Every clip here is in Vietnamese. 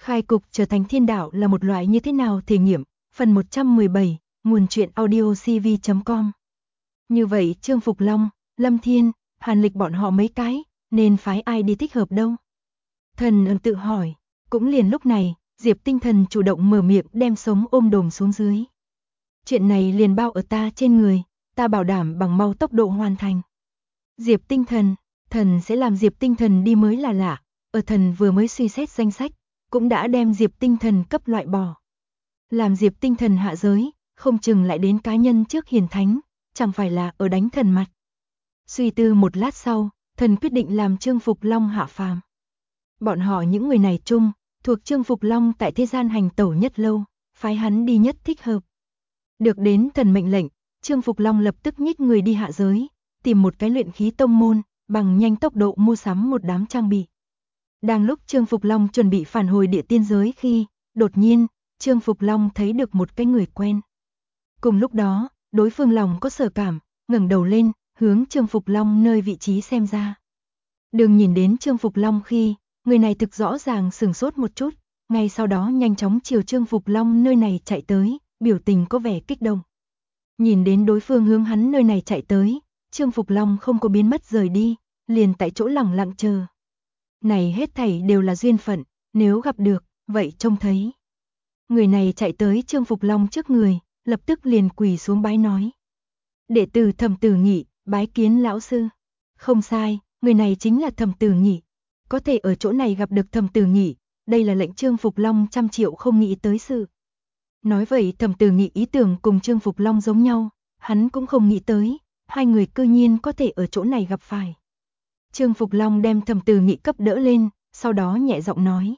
Khai cục trở thành thiên đạo là một loại như thế nào thể nghiệm, phần 117, nguồn truyện audio cv.com. Như vậy Trương Phục Long, Lâm Thiên, Hàn Lịch bọn họ mấy cái, nên phái ai đi thích hợp đâu? Thần ẩn tự hỏi, cũng liền lúc này, Diệp Tinh Thần chủ động mở miệng đem sống ôm đồm xuống dưới. Chuyện này liền bao ở ta trên người, ta bảo đảm bằng mau tốc độ hoàn thành. Diệp Tinh Thần, thần sẽ làm Diệp Tinh Thần đi mới là lạ, ở thần vừa mới suy xét danh sách, cũng đã đem Diệp Tinh Thần cấp loại bỏ. Làm Diệp Tinh Thần hạ giới, không chừng lại đến cá nhân trước hiền thánh, chẳng phải là ở đánh thần mặt. Suy tư một lát sau, thần quyết định làm Trương Phục Long hạ phàm. Bọn họ những người này chung, thuộc Trương Phục Long tại thế gian hành tẩu nhất lâu, phái hắn đi nhất thích hợp. Được đến thần mệnh lệnh, Trương Phục Long lập tức nhích người đi hạ giới, tìm một cái luyện khí tông môn, bằng nhanh tốc độ mua sắm một đám trang bị. Đang lúc Trương Phục Long chuẩn bị phản hồi địa tiên giới khi, đột nhiên, Trương Phục Long thấy được một cái người quen. Cùng lúc đó, đối phương lòng có sở cảm, ngẩng đầu lên, hướng Trương Phục Long nơi vị trí xem ra. Đừng nhìn đến Trương Phục Long khi, người này thực rõ ràng sửng sốt một chút, ngay sau đó nhanh chóng chiều Trương Phục Long nơi này chạy tới, biểu tình có vẻ kích động. Nhìn đến đối phương hướng hắn nơi này chạy tới, Trương Phục Long không có biến mất rời đi, liền tại chỗ lẳng lặng chờ. Này hết thảy đều là duyên phận, nếu gặp được, vậy trông thấy. Người này chạy tới Trương Phục Long trước người, lập tức liền quỳ xuống bái nói. Đệ tử Thẩm Tử Nghị, bái kiến lão sư. Không sai, người này chính là Thẩm Tử Nghị. Có thể ở chỗ này gặp được Thẩm Tử Nghị, đây là lệnh Trương Phục Long trăm triệu không nghĩ tới sự. Nói vậy Thẩm Tử Nghị ý tưởng cùng Trương Phục Long giống nhau, hắn cũng không nghĩ tới, hai người cư nhiên có thể ở chỗ này gặp phải. Trương Phục Long đem Thẩm Tử Nghị cấp đỡ lên, sau đó nhẹ giọng nói.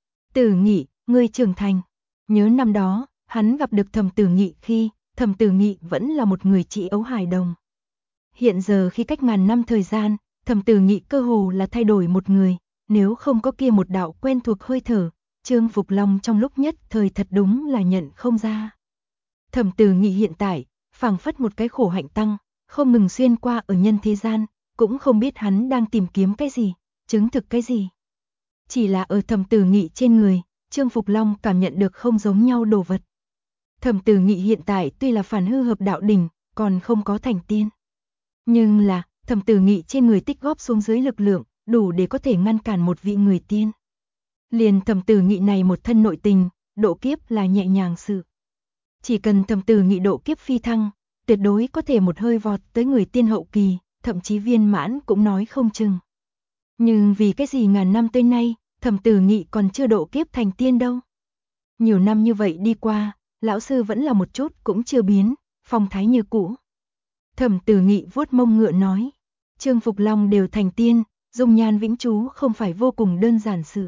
Tử Nghị, ngươi trưởng thành. Nhớ năm đó, hắn gặp được Thẩm Tử Nghị khi, Thẩm Tử Nghị vẫn là một người chị ấu hài đồng. Hiện giờ khi cách ngàn năm thời gian, Thẩm Tử Nghị cơ hồ là thay đổi một người, nếu không có kia một đạo quen thuộc hơi thở, Trương Phục Long trong lúc nhất thời thật đúng là nhận không ra. Thẩm Tử Nghị hiện tại, phảng phất một cái khổ hạnh tăng, không ngừng xuyên qua ở nhân thế gian, cũng không biết hắn đang tìm kiếm cái gì, chứng thực cái gì. Chỉ là ở Thẩm Tử Nghị trên người, Trương Phục Long cảm nhận được không giống nhau đồ vật. Thẩm Tử Nghị hiện tại tuy là phản hư hợp đạo đỉnh, còn không có thành tiên. Nhưng là, Thẩm Tử Nghị trên người tích góp xuống dưới lực lượng, đủ để có thể ngăn cản một vị người tiên. Liền Thẩm Tử Nghị này một thân nội tình, độ kiếp là nhẹ nhàng sự. Chỉ cần Thẩm Tử Nghị độ kiếp phi thăng, tuyệt đối có thể một hơi vọt tới người tiên hậu kỳ, thậm chí viên mãn cũng nói không chừng. Nhưng vì cái gì ngàn năm tới nay, Thẩm Tử Nghị còn chưa độ kiếp thành tiên đâu. Nhiều năm như vậy đi qua, lão sư vẫn là một chút cũng chưa biến, phong thái như cũ. Thẩm Tử Nghị vuốt mông ngựa nói, Trương Phục Long đều thành tiên, dung nhan vĩnh trú không phải vô cùng đơn giản sự.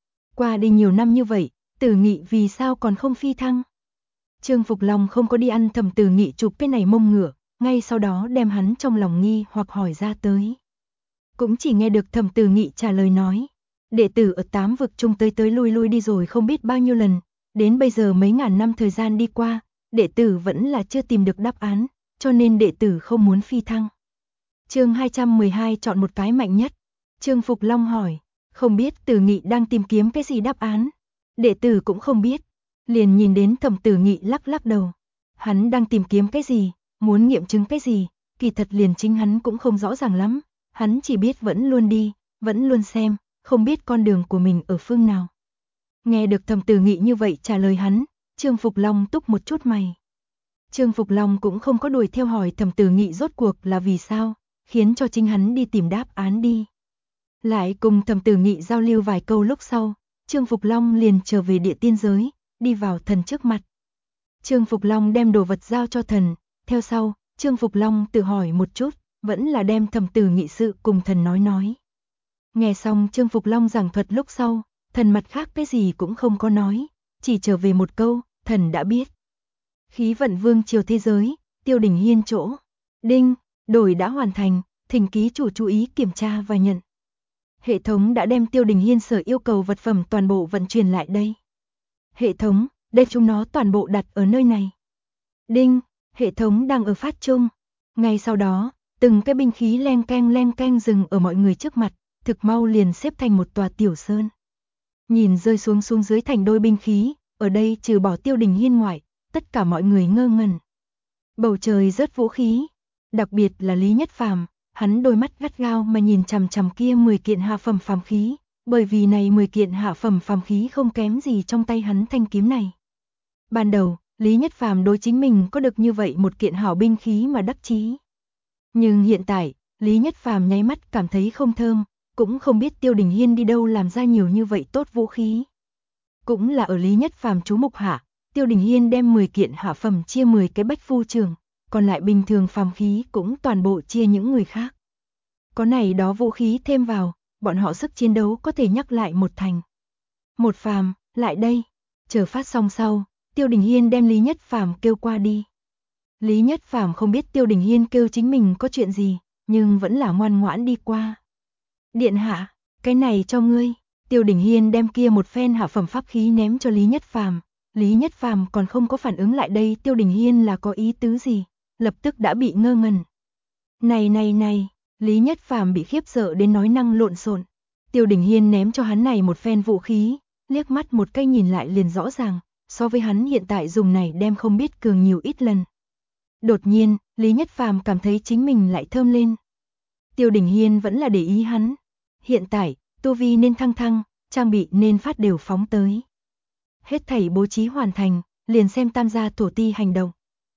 Qua đi nhiều năm như vậy, Tử Nghị vì sao còn không phi thăng? Trương Phục Long không có đi ăn Thẩm Tử Nghị chụp cái này mông ngựa, ngay sau đó đem hắn trong lòng nghi hoặc hỏi ra tới. Cũng chỉ nghe được Thẩm Tử Nghị trả lời nói, đệ tử ở 8 vực chung tới lui lui đi rồi không biết bao nhiêu lần, đến bây giờ mấy ngàn năm thời gian đi qua, đệ tử vẫn là chưa tìm được đáp án, cho nên đệ tử không muốn phi thăng. Chương 212 chọn một cái mạnh nhất. Trương Phục Long hỏi, không biết Tử Nghị đang tìm kiếm cái gì đáp án? Đệ tử cũng không biết. Liền nhìn đến Thẩm Tử Nghị lắc lắc đầu. Hắn đang tìm kiếm cái gì, muốn nghiệm chứng cái gì, kỳ thật liền chính hắn cũng không rõ ràng lắm. Hắn chỉ biết vẫn luôn đi, vẫn luôn xem, không biết con đường của mình ở phương nào. Nghe được Thẩm Tử Nghị như vậy trả lời hắn, Trương Phục Long túc một chút mày. Trương Phục Long cũng không có đuổi theo hỏi Thẩm Tử Nghị rốt cuộc là vì sao, khiến cho chính hắn đi tìm đáp án đi. Lại cùng Thẩm Tử Nghị giao lưu vài câu lúc sau, Trương Phục Long liền trở về địa tiên giới, đi vào thần trước mặt. Trương Phục Long đem đồ vật giao cho thần, theo sau, Trương Phục Long tự hỏi một chút, vẫn là đem Thẩm Tử Nghị sự cùng thần nói. Nghe xong Trương Phục Long giảng thuật lúc sau, thần mặt khác cái gì cũng không có nói, chỉ trở về một câu, thần đã biết. Khí vận vương triều thế giới, Tiêu Đình Hiên chỗ. Đinh, đổi đã hoàn thành, thỉnh ký chủ chú ý kiểm tra và nhận. Hệ thống đã đem Tiêu Đình Hiên sở yêu cầu vật phẩm toàn bộ vận chuyển lại đây. Hệ thống, đem chúng nó toàn bộ đặt ở nơi này. Đinh, hệ thống đang ở phát trung. Ngay sau đó, từng cái binh khí len keng dừng ở mọi người trước mặt, thực mau liền xếp thành một tòa tiểu sơn. Nhìn rơi xuống dưới thành đôi binh khí, ở đây trừ bỏ Tiêu Đình Hiên ngoại, tất cả mọi người ngơ ngẩn. Bầu trời rớt vũ khí, đặc biệt là Lý Nhất Phàm, hắn đôi mắt gắt gao mà nhìn chằm chằm kia 10 kiện hạ phẩm phàm khí, bởi vì này 10 kiện hạ phẩm phàm khí không kém gì trong tay hắn thanh kiếm này. Ban đầu, Lý Nhất Phàm đối chính mình có được như vậy một kiện hảo binh khí mà đắc chí. Nhưng hiện tại, Lý Nhất Phàm nháy mắt cảm thấy không thơm, cũng không biết Tiêu Đình Hiên đi đâu làm ra nhiều như vậy tốt vũ khí. Cũng là ở Lý Nhất Phàm chú mục hạ, Tiêu Đình Hiên đem 10 kiện hạ phẩm chia 10 cái bách phu trường, còn lại bình thường phàm khí cũng toàn bộ chia những người khác. Có này đó vũ khí thêm vào, bọn họ sức chiến đấu có thể nhắc lại một thành. Một Phàm, lại đây. Chờ phát xong sau, Tiêu Đình Hiên đem Lý Nhất Phàm kêu qua đi. Lý Nhất Phàm không biết Tiêu Đình Hiên kêu chính mình có chuyện gì, nhưng vẫn là ngoan ngoãn đi qua. Điện hạ, cái này cho ngươi. Tiêu Đình Hiên đem kia một phen hạ phẩm pháp khí ném cho Lý Nhất Phàm. Lý Nhất Phàm còn không có phản ứng lại đây Tiêu Đình Hiên là có ý tứ gì, lập tức đã bị ngơ ngẩn. Này, Lý Nhất Phàm bị khiếp sợ đến nói năng lộn xộn. Tiêu Đình Hiên ném cho hắn này một phen vũ khí, liếc mắt một cái nhìn lại liền rõ ràng, so với hắn hiện tại dùng này đem không biết cường nhiều ít lần. Đột nhiên, Lý Nhất Phàm cảm thấy chính mình lại thơm lên. Tiêu Đình Hiên vẫn là để ý hắn. Hiện tại, tu vi nên thăng, trang bị nên phát đều phóng tới. Hết thảy bố trí hoàn thành, liền xem Tam gia thổ ti hành động.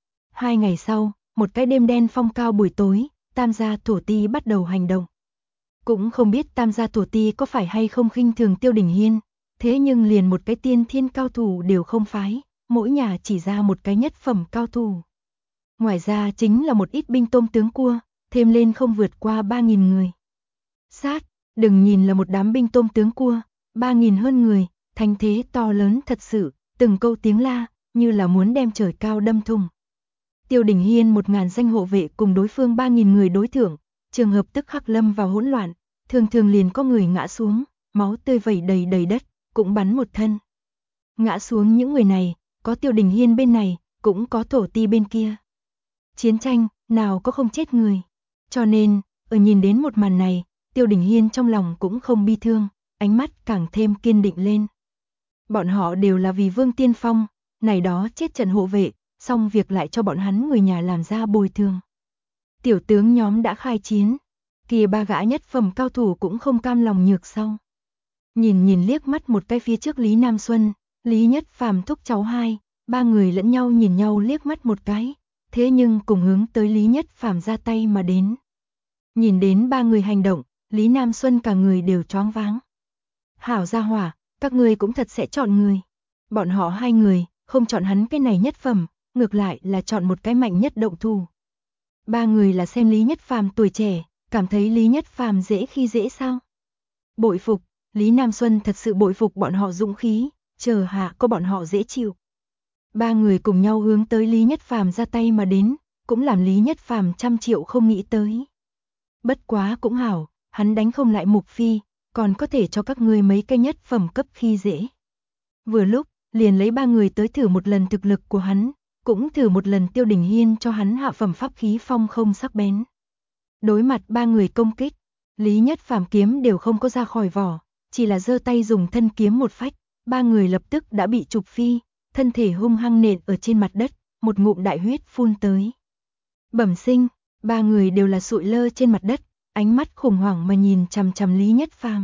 2 ngày sau, một cái đêm đen phong cao buổi tối, Tam gia thổ ti bắt đầu hành động. Cũng không biết Tam gia thổ ti có phải hay không khinh thường Tiêu Đình Hiên, thế nhưng liền một cái tiên thiên cao thủ đều không phái, mỗi nhà chỉ ra một cái nhất phẩm cao thủ. Ngoài ra chính là một ít binh tôm tướng cua, thêm lên không vượt qua 3.000 người. Sát, đừng nhìn là một đám binh tôm tướng cua, 3.000 hơn người, thanh thế to lớn thật sự, từng câu tiếng la, như là muốn đem trời cao đâm thùng. Tiêu Đình Hiên 1.000 danh hộ vệ cùng đối phương 3.000 người đối thượng, trường hợp tức khắc lâm vào hỗn loạn, thường liền có người ngã xuống, máu tươi vẩy đầy đất, cũng bắn một thân. Ngã xuống những người này, có Tiêu Đình Hiên bên này, cũng có thổ ti bên kia. Chiến tranh, nào có không chết người. Cho nên, ở nhìn đến một màn này, Tiêu Đình Hiên trong lòng cũng không bi thương, ánh mắt càng thêm kiên định lên. Bọn họ đều là vì Vương Tiên Phong, này đó chết trận hộ vệ, xong việc lại cho bọn hắn người nhà làm ra bồi thường. Tiểu tướng nhóm đã khai chiến, kia 3 gã nhất phẩm cao thủ cũng không cam lòng nhược sau. Nhìn liếc mắt một cái phía trước Lý Nam Xuân, Lý Nhất Phàm thúc cháu hai, 3 người lẫn nhau nhìn nhau liếc mắt một cái, thế nhưng cùng hướng tới Lý Nhất Phàm ra tay mà đến. Nhìn đến 3 người hành động, Lý Nam Xuân cả người đều choáng váng. Hảo gia hỏa, các ngươi cũng thật sẽ chọn người. Bọn họ 2 người, không chọn hắn cái này nhất phẩm, ngược lại là chọn một cái mạnh nhất động thủ. 3 người là xem Lý Nhất Phàm tuổi trẻ, cảm thấy Lý Nhất Phàm dễ khi dễ sao? Bội phục, Lý Nam Xuân thật sự bội phục bọn họ dũng khí, chờ hạ có bọn họ dễ chịu. 3 người cùng nhau hướng tới Lý Nhất Phàm ra tay mà đến, cũng làm Lý Nhất Phàm trăm triệu không nghĩ tới. Bất quá cũng hảo, hắn đánh không lại Mục Phi, còn có thể cho các ngươi mấy cái nhất phẩm cấp khi dễ. Vừa lúc, liền lấy 3 người tới thử một lần thực lực của hắn, cũng thử một lần Tiêu Đình Hiên cho hắn hạ phẩm pháp khí phong không sắc bén. Đối mặt 3 người công kích, Lý Nhất Phàm kiếm đều không có ra khỏi vỏ, chỉ là giơ tay dùng thân kiếm một phách, 3 người lập tức đã bị trục phi, thân thể hung hăng nện ở trên mặt đất, một ngụm đại huyết phun tới. Bẩm sinh, 3 người đều là sụi lơ trên mặt đất, ánh mắt khủng hoảng mà nhìn chằm chằm Lý Nhất Phàm.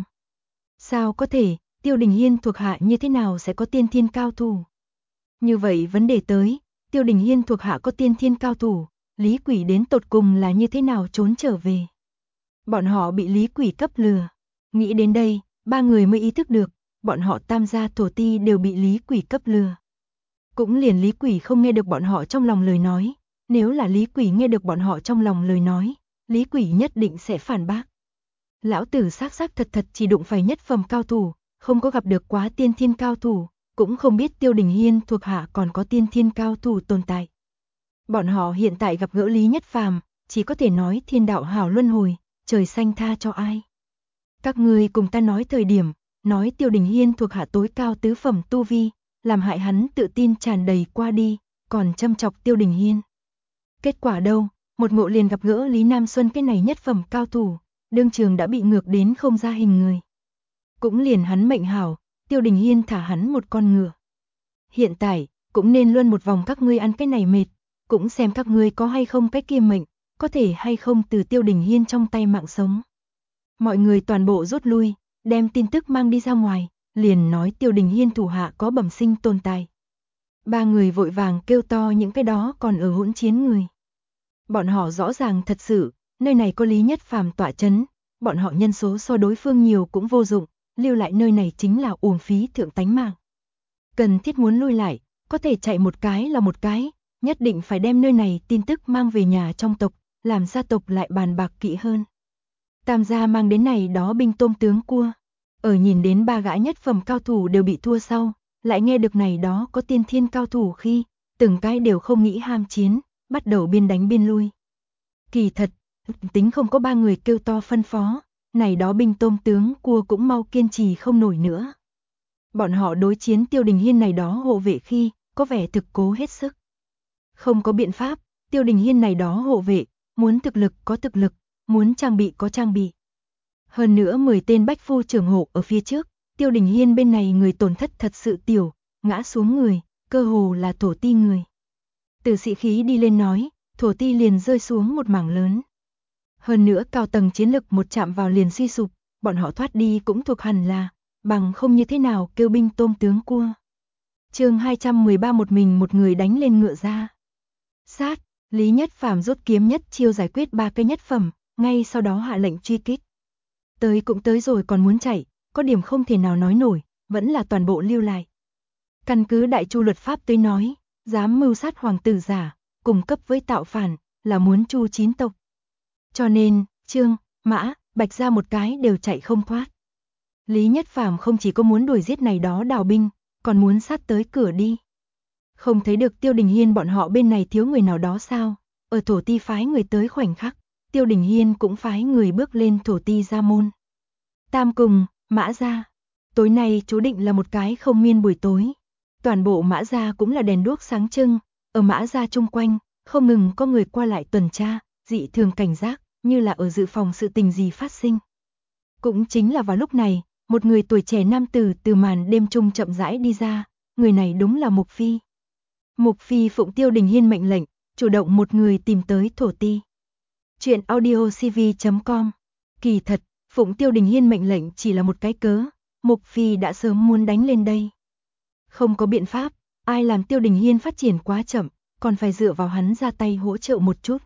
Sao có thể, Tiêu Đình Hiên thuộc hạ như thế nào sẽ có tiên thiên cao thủ? Như vậy vấn đề tới, Tiêu Đình Hiên thuộc hạ có tiên thiên cao thủ, Lý Quỷ đến tột cùng là như thế nào trốn trở về? Bọn họ bị Lý Quỷ cấp lừa. Nghĩ đến đây, 3 người mới ý thức được, bọn họ Tam gia thổ ti đều bị Lý Quỷ cấp lừa. Cũng liền Lý Quỷ không nghe được bọn họ trong lòng lời nói, nếu là Lý Quỷ nghe được bọn họ trong lòng lời nói, Lý Quỷ nhất định sẽ phản bác. Lão tử xác thật chỉ đụng phải nhất phẩm cao thủ, không có gặp được quá tiên thiên cao thủ, cũng không biết Tiêu Đình Hiên thuộc hạ còn có tiên thiên cao thủ tồn tại. Bọn họ hiện tại gặp gỡ Lý Nhất Phàm, chỉ có thể nói thiên đạo hảo luân hồi, trời xanh tha cho ai. Các ngươi cùng ta nói thời điểm, nói Tiêu Đình Hiên thuộc hạ tối cao tứ phẩm tu vi, làm hại hắn tự tin tràn đầy qua đi, còn châm chọc Tiêu Đình Hiên. Kết quả đâu, một ngộ liền gặp gỡ Lý Nam Xuân cái này nhất phẩm cao thủ, đương trường đã bị ngược đến không ra hình người. Cũng liền hắn mệnh hảo, Tiêu Đình Hiên thả hắn một con ngựa. Hiện tại, cũng nên luân một vòng các ngươi ăn cái này mệt, cũng xem các ngươi có hay không cái kia mệnh, có thể hay không từ Tiêu Đình Hiên trong tay mạng sống. Mọi người toàn bộ rút lui, đem tin tức mang đi ra ngoài, liền nói Tiêu Đình Hiên thủ hạ có bẩm sinh tồn tại. Ba người vội vàng kêu to những cái đó còn ở hỗn chiến người. Bọn họ rõ ràng thật sự, nơi này có Lý Nhất Phàm tọa chấn, bọn họ nhân số so đối phương nhiều cũng vô dụng, lưu lại nơi này chính là uổng phí thượng tánh mạng. Cần thiết muốn lui lại, có thể chạy một cái là một cái, nhất định phải đem nơi này tin tức mang về nhà trong tộc, làm gia tộc lại bàn bạc kỹ hơn. Tam gia mang đến này đó binh tôm tướng cua, ở nhìn đến ba gã nhất phẩm cao thủ đều bị thua sau, lại nghe được này đó có tiên thiên cao thủ khi, từng cái đều không nghĩ ham chiến, bắt đầu biên đánh biên lui. Kỳ thật, tính không có ba người kêu to phân phó, này đó binh tôm tướng cua cũng mau kiên trì không nổi nữa. Bọn họ đối chiến Tiêu Đình Hiên này đó hộ vệ khi, có vẻ thực cố hết sức. Không có biện pháp, Tiêu Đình Hiên này đó hộ vệ, muốn thực lực có thực lực, muốn trang bị có trang bị. Hơn nữa 10 tên bách phu trưởng hộ ở phía trước, Tiêu Đình Hiên bên này người tổn thất thật sự tiểu, ngã xuống người, cơ hồ là thổ ti người. Từ sĩ khí đi lên nói, thổ ti liền rơi xuống một mảng lớn. Hơn nữa cao tầng chiến lực một chạm vào liền suy sụp, bọn họ thoát đi cũng thuộc hẳn là, bằng không như thế nào kêu binh tôm tướng cua. Chương 213 một mình một người đánh lên ngựa ra. Sát, Lý Nhất Phàm rút kiếm nhất chiêu giải quyết ba cái nhất phẩm, ngay sau đó hạ lệnh truy kích. Tới cũng tới rồi còn muốn chạy, có điểm không thể nào nói nổi, vẫn là toàn bộ lưu lại. Căn cứ Đại Chu luật pháp tới nói, dám mưu sát hoàng tử giả, cùng cấp với tạo phản, là muốn chu 9 tộc. Cho nên, Trương, Mã, Bạch ra một cái đều chạy không thoát. Lý Nhất Phàm không chỉ có muốn đuổi giết này đó đào binh, còn muốn sát tới cửa đi. Không thấy được Tiêu Đình Hiên bọn họ bên này thiếu người nào đó sao? Ở thổ ti phái người tới khoảnh khắc, Tiêu Đình Hiên cũng phái người bước lên thổ ti ra môn. Tam cùng, Mã gia. Tối nay chú định là một cái không miên buổi tối. Toàn bộ Mã gia cũng là đèn đuốc sáng trưng, ở Mã gia chung quanh, không ngừng có người qua lại tuần tra, dị thường cảnh giác, như là ở dự phòng sự tình gì phát sinh. Cũng chính là vào lúc này, một người tuổi trẻ nam tử từ màn đêm trung chậm rãi đi ra, người này đúng là Mục Phi. Mục Phi phụng Tiêu Đình Hiên mệnh lệnh, chủ động một người tìm tới thổ ti. Chuyện audiocv.com. Kỳ thật, phụng Tiêu Đình Hiên mệnh lệnh chỉ là một cái cớ, Mục Phi đã sớm muốn đánh lên đây. Không có biện pháp, ai làm Tiêu Đình Hiên phát triển quá chậm, còn phải dựa vào hắn ra tay hỗ trợ một chút.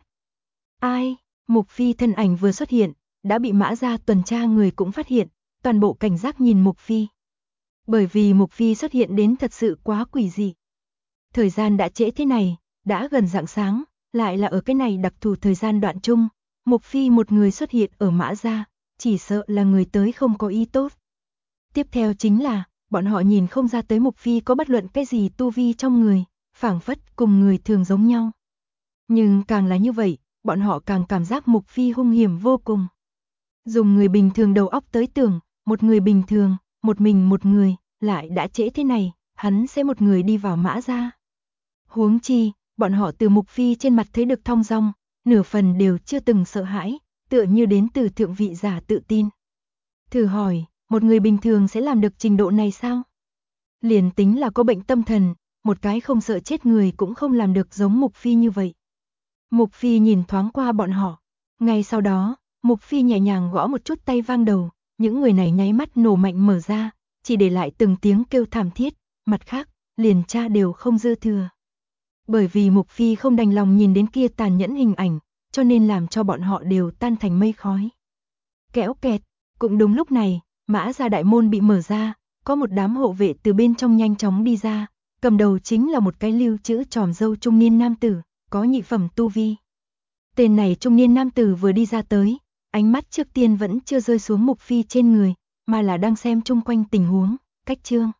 Ai? Mục Phi thân ảnh vừa xuất hiện, đã bị Mã gia tuần tra người cũng phát hiện, toàn bộ cảnh giác nhìn Mục Phi. Bởi vì Mục Phi xuất hiện đến thật sự quá quỷ dị. Thời gian đã trễ thế này, đã gần rạng sáng, lại là ở cái này đặc thù thời gian đoạn chung, Mục Phi một người xuất hiện ở Mã gia, chỉ sợ là người tới không có ý tốt. Tiếp theo chính là, bọn họ nhìn không ra tới Mục Phi có bất luận cái gì tu vi trong người, phảng phất cùng người thường giống nhau. Nhưng càng là như vậy, bọn họ càng cảm giác Mục Phi hung hiểm vô cùng. Dùng người bình thường đầu óc tới tưởng, một người bình thường, một mình một người, lại đã trễ thế này, hắn sẽ một người đi vào Mã gia. Huống chi, bọn họ từ Mục Phi trên mặt thấy được thong dong, nửa phần đều chưa từng sợ hãi, tựa như đến từ thượng vị giả tự tin. Thử hỏi, một người bình thường sẽ làm được trình độ này sao? Liền tính là có bệnh tâm thần, một cái không sợ chết người cũng không làm được giống Mục Phi như vậy. Mục Phi nhìn thoáng qua bọn họ, ngay sau đó, Mục Phi nhẹ nhàng gõ một chút tay vang đầu, những người này nháy mắt nổ mạnh mở ra, chỉ để lại từng tiếng kêu thảm thiết, mặt khác, liền tra đều không dư thừa. Bởi vì Mục Phi không đành lòng nhìn đến kia tàn nhẫn hình ảnh, cho nên làm cho bọn họ đều tan thành mây khói. Kéo kẹt, cũng đúng lúc này, Mã gia đại môn bị mở ra, có một đám hộ vệ từ bên trong nhanh chóng đi ra, cầm đầu chính là một cái lưu chữ tròm râu trung niên nam tử, có nhị phẩm tu vi. Tên này trung niên nam tử vừa đi ra tới, ánh mắt trước tiên vẫn chưa rơi xuống Mục Phi trên người, mà là đang xem chung quanh tình huống, cách Trương.